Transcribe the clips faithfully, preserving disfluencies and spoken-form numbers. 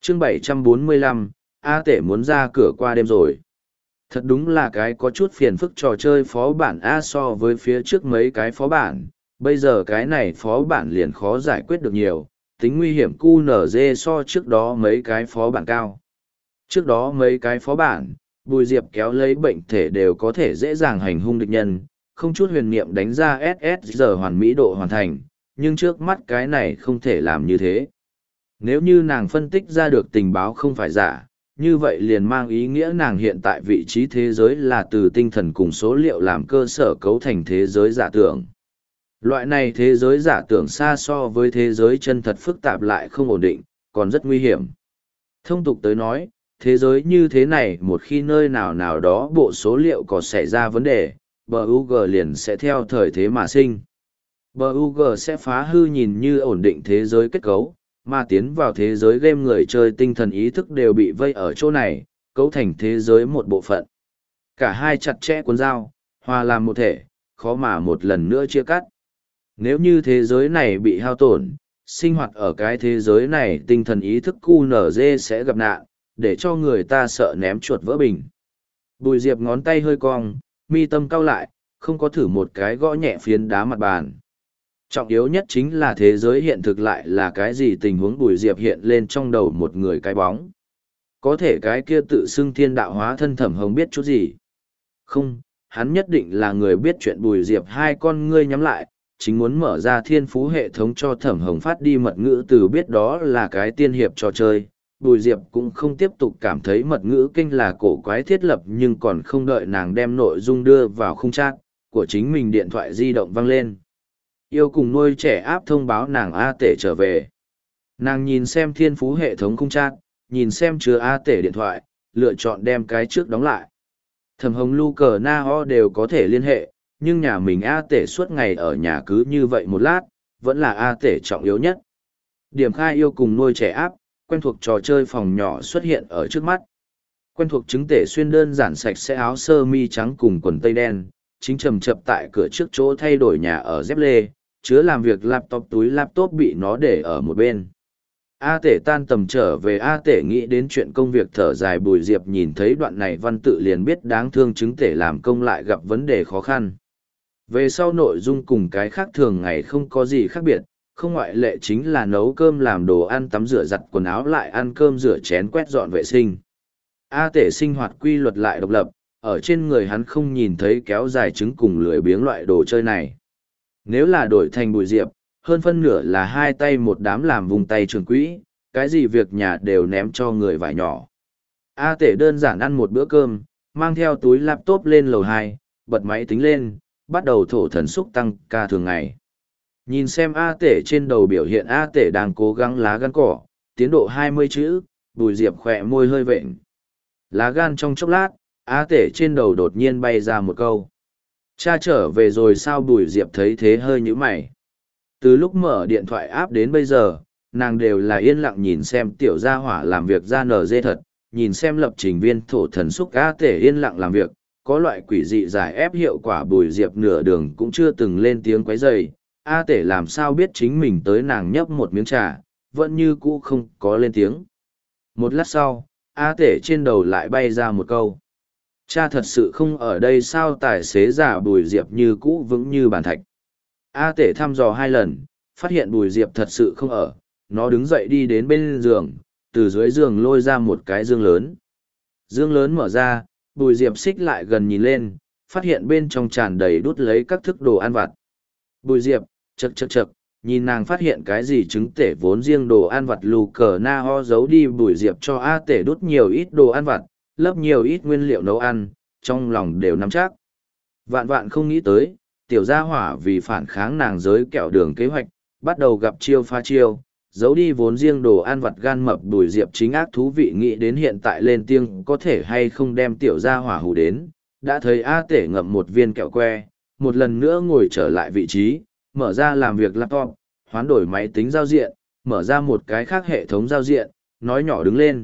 chương bảy trăm bốn mươi lăm, A Tể muốn ra cửa qua đêm rồi. Thật đúng là cái có chút phiền phức trò chơi phó bản A so với phía trước mấy cái phó bản, bây giờ cái này phó bản liền khó giải quyết được nhiều, tính nguy hiểm cu nở dê so trước đó mấy cái phó bản cao. Trước đó mấy cái phó bản, Bùi Diệp kéo lấy bệnh thể đều có thể dễ dàng hành hung địch nhân, không chút huyền niệm đánh ra ét ét giờ hoàn mỹ độ hoàn thành, nhưng trước mắt cái này không thể làm như thế. Nếu như nàng phân tích ra được tình báo không phải giả, như vậy liền mang ý nghĩa nàng hiện tại vị trí thế giới là từ tinh thần cùng số liệu làm cơ sở cấu thành thế giới giả tưởng. Loại này thế giới giả tưởng xa so với thế giới chân thật phức tạp lại không ổn định, còn rất nguy hiểm. Thông tục tới nói, thế giới như thế này một khi nơi nào nào đó bộ số liệu có xảy ra vấn đề, bê u giê liền sẽ theo thời thế mà sinh. bê u giê sẽ phá hư nhìn như ổn định thế giới kết cấu, mà tiến vào thế giới game người chơi tinh thần ý thức đều bị vây ở chỗ này, cấu thành thế giới một bộ phận. Cả hai chặt chẽ cuốn dao, hòa làm một thể, khó mà một lần nữa chia cắt. Nếu như thế giới này bị hao tổn, sinh hoạt ở cái thế giới này tinh thần ý thức cu nở dê sẽ gặp nạn, để cho người ta sợ ném chuột vỡ bình. Bùi Diệp ngón tay hơi cong, mi tâm cau lại, không có thử một cái gõ nhẹ phiến đá mặt bàn. Trọng yếu nhất chính là thế giới hiện thực lại là cái gì tình huống Bùi Diệp hiện lên trong đầu một người cái bóng. Có thể cái kia tự xưng thiên đạo hóa thân Thẩm Hồng biết chút gì? Không, hắn nhất định là người biết chuyện. Bùi Diệp hai con ngươi nhắm lại, chính muốn mở ra thiên phú hệ thống cho Thẩm Hồng phát đi mật ngữ từ biết đó là cái tiên hiệp trò chơi. Bùi Diệp cũng không tiếp tục cảm thấy mật ngữ kinh là cổ quái thiết lập, nhưng còn không đợi nàng đem nội dung đưa vào khung chat của chính mình, điện thoại di động vang lên. Yêu cùng nuôi trẻ áp thông báo nàng A Tể trở về. Nàng nhìn xem thiên phú hệ thống khung chat, nhìn xem chứa A Tể điện thoại, lựa chọn đem cái trước đóng lại. Thẩm Hồng Lu cờ na ho đều có thể liên hệ, nhưng nhà mình A Tể suốt ngày ở nhà cứ như vậy một lát, vẫn là A Tể trọng yếu nhất. Điểm khai yêu cùng nuôi trẻ áp, quen thuộc trò chơi phòng nhỏ xuất hiện ở trước mắt. Quen thuộc chứng tể xuyên đơn giản sạch sẽ áo sơ mi trắng cùng quần tây đen, chính trầm chập tại cửa trước chỗ thay đổi nhà ở dép lê, chứa làm việc laptop, túi laptop bị nó để ở một bên. A Tể tan tầm trở về, A Tể nghĩ đến chuyện công việc thở dài. Bùi Diệp nhìn thấy đoạn này văn tự liền biết đáng thương, chứng tể làm công lại gặp vấn đề khó khăn. Về sau nội dung cùng cái khác thường ngày không có gì khác biệt, không ngoại lệ chính là nấu cơm, làm đồ ăn, tắm rửa, giặt quần áo, lại ăn cơm, rửa chén, quét dọn vệ sinh. A Tể sinh hoạt quy luật lại độc lập, ở trên người hắn không nhìn thấy kéo dài trứng cùng lười biếng loại đồ chơi này. Nếu là đổi thành Bùi Diệp, hơn phân nửa là hai tay một đám làm vùng tay trường quỹ, cái gì việc nhà đều ném cho người vải nhỏ. A Tể đơn giản ăn một bữa cơm, mang theo túi laptop lên lầu hai, bật máy tính lên, bắt đầu thổ thần xúc tăng ca thường ngày. Nhìn xem A Tể trên đầu biểu hiện A Tể đang cố gắng lá gan cỏ, tiến độ hai mươi chữ, Bùi Diệp khỏe môi hơi vện. Lá gan trong chốc lát, A Tể trên đầu đột nhiên bay ra một câu. Cha trở về rồi sao? Bùi Diệp thấy thế hơi nhíu mày. Từ lúc mở điện thoại áp đến bây giờ, nàng đều là yên lặng nhìn xem tiểu gia hỏa làm việc ra nở dê thật, nhìn xem lập trình viên thổ thần xúc A Tể yên lặng làm việc, có loại quỷ dị giải ép hiệu quả. Bùi Diệp nửa đường cũng chưa từng lên tiếng quấy rầy. A Tể làm sao biết chính mình tới, nàng nhấp một miếng trà, vẫn như cũ không có lên tiếng. Một lát sau, A Tể trên đầu lại bay ra một câu. Cha thật sự không ở đây sao? Tài xế giả Bùi Diệp như cũ vững như bàn thạch. A Tể thăm dò hai lần, phát hiện Bùi Diệp thật sự không ở, nó đứng dậy đi đến bên giường, từ dưới giường lôi ra một cái dương lớn. Dương lớn mở ra, Bùi Diệp xích lại gần nhìn lên, phát hiện bên trong tràn đầy đút lấy các thức đồ ăn vặt. Bùi Diệp, chậc chậc chậc, nhìn nàng phát hiện cái gì trứng tể vốn riêng đồ ăn vặt lù cờ na ho giấu đi. Bùi Diệp cho A Tể đút nhiều ít đồ ăn vặt, lấp nhiều ít nguyên liệu nấu ăn, trong lòng đều nắm chắc. Vạn vạn không nghĩ tới, tiểu gia hỏa vì phản kháng nàng giới kẹo đường kế hoạch, bắt đầu gặp chiêu pha chiêu, giấu đi vốn riêng đồ ăn vặt gan mập. Bùi Diệp chính ác thú vị nghĩ đến hiện tại lên tiếng có thể hay không đem tiểu gia hỏa hù đến, đã thấy A Tể ngậm một viên kẹo que, một lần nữa ngồi trở lại vị trí, mở ra làm việc laptop, hoán đổi máy tính giao diện, mở ra một cái khác hệ thống giao diện, nói nhỏ đứng lên.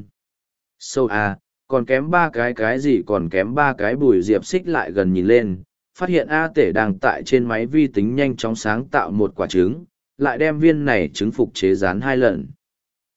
Sâu so, à, còn kém ba cái cái gì còn kém ba cái? Bùi Diệp xích lại gần nhìn lên, phát hiện A Tể đang tại trên máy vi tính nhanh chóng sáng tạo một quả trứng, lại đem viên này trứng phục chế rán hai lần.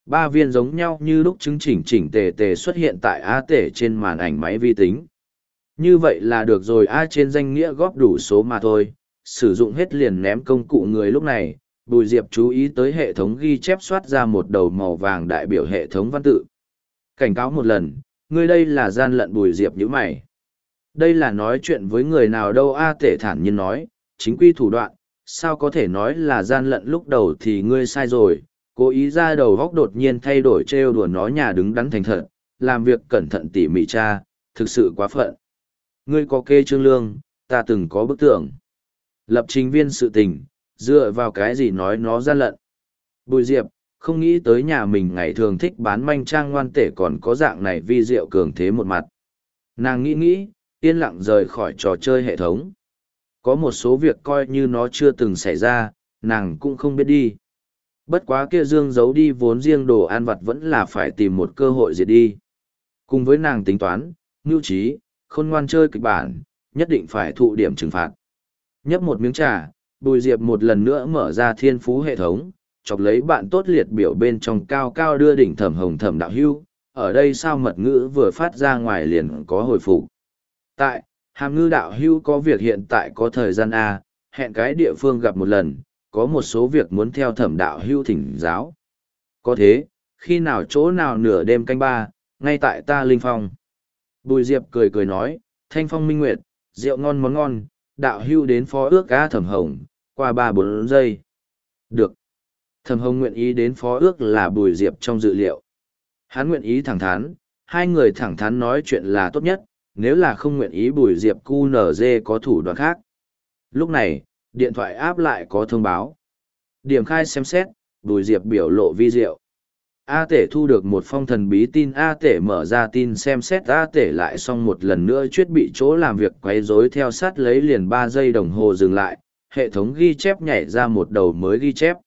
Ba viên giống nhau như lúc chứng chỉnh chỉnh tề tề xuất hiện tại A Tể trên màn ảnh máy vi tính. Như vậy là được rồi, A trên danh nghĩa góp đủ số mà thôi, sử dụng hết liền ném công cụ người. Lúc này, Bùi Diệp chú ý tới hệ thống ghi chép soát ra một đầu màu vàng đại biểu hệ thống văn tự. Cảnh cáo một lần, ngươi đây là gian lận. Bùi Diệp nhíu mày. Đây là nói chuyện với người nào đâu? A Tể thản nhiên nói, chính quy thủ đoạn, sao có thể nói là gian lận? Lúc đầu thì ngươi sai rồi, cố ý ra đầu góc đột nhiên thay đổi, trêu đùa nó nhà đứng đắn thành thật, làm việc cẩn thận tỉ mỉ cha, thực sự quá phận. Ngươi có kê trương lương, ta từng có bức tưởng. Lập trình viên sự tình, dựa vào cái gì nói nó gian lận? Bùi Diệp, không nghĩ tới nhà mình ngày thường thích bán manh trang ngoan tể còn có dạng này vi diệu cường thế một mặt. Nàng nghĩ nghĩ, yên lặng rời khỏi trò chơi hệ thống. Có một số việc coi như nó chưa từng xảy ra, nàng cũng không biết đi. Bất quá kia dương giấu đi vốn riêng đồ ăn vặt vẫn là phải tìm một cơ hội diệt đi. Cùng với nàng tính toán, mưu trí, khôn ngoan chơi kịch bản, nhất định phải thụ điểm trừng phạt. Nhấp một miếng trà, Bùi Diệp một lần nữa mở ra thiên phú hệ thống, chọc lấy bạn tốt liệt biểu bên trong cao cao đưa đỉnh Thẩm Hồng Thẩm đạo hưu. Ở đây sao mật ngữ vừa phát ra ngoài liền có hồi phục. Tại, Hàm Ngư đạo hưu có việc hiện tại có thời gian A, hẹn cái địa phương gặp một lần, có một số việc muốn theo Thẩm đạo hưu thỉnh giáo. Có thế, khi nào chỗ nào nửa đêm canh ba, ngay tại ta Linh Phong. Bùi Diệp cười cười nói, thanh phong minh nguyệt, rượu ngon món ngon, đạo hưu đến phó ước A. Thẩm Hồng, qua ba bốn giây. Được. Thẩm Hồng nguyện ý đến phó ước là Bùi Diệp trong dự liệu. Hắn nguyện ý thẳng thắn, hai người thẳng thắn nói chuyện là tốt nhất, nếu là không nguyện ý Bùi Diệp cu nở dê có thủ đoạn khác. Lúc này, điện thoại áp lại có thông báo. Điểm khai xem xét, Bùi Diệp biểu lộ vi diệu. A Tể thu được một phong thần bí tin. A Tể mở ra tin xem xét. A Tể lại xong một lần nữa chuyết bị chỗ làm việc quấy rối theo sát lấy liền ba giây đồng hồ dừng lại, hệ thống ghi chép nhảy ra một đầu mới ghi chép.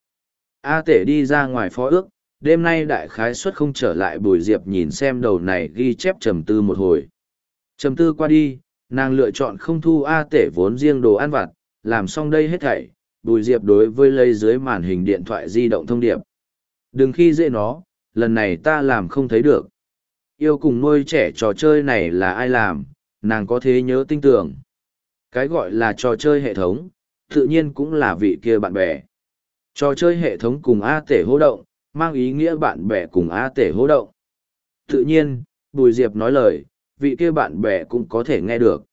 A Tể đi ra ngoài phó ước, đêm nay đại khái suất không trở lại. Bùi Diệp nhìn xem đầu này ghi chép trầm tư một hồi. Trầm tư qua đi, nàng lựa chọn không thu A Tể vốn riêng đồ ăn vặt, làm xong đây hết thảy. Bùi Diệp đối với lấy dưới màn hình điện thoại di động thông điệp. Đừng khi dễ nó, lần này ta làm không thấy được. Yêu cùng nuôi trẻ trò chơi này là ai làm, nàng có thế nhớ tinh tưởng. Cái gọi là trò chơi hệ thống, tự nhiên cũng là vị kia bạn bè. Trò chơi hệ thống cùng A Tể hô động, mang ý nghĩa bạn bè cùng A Tể hô động. Tự nhiên, Bùi Diệp nói lời, vị kia bạn bè cũng có thể nghe được.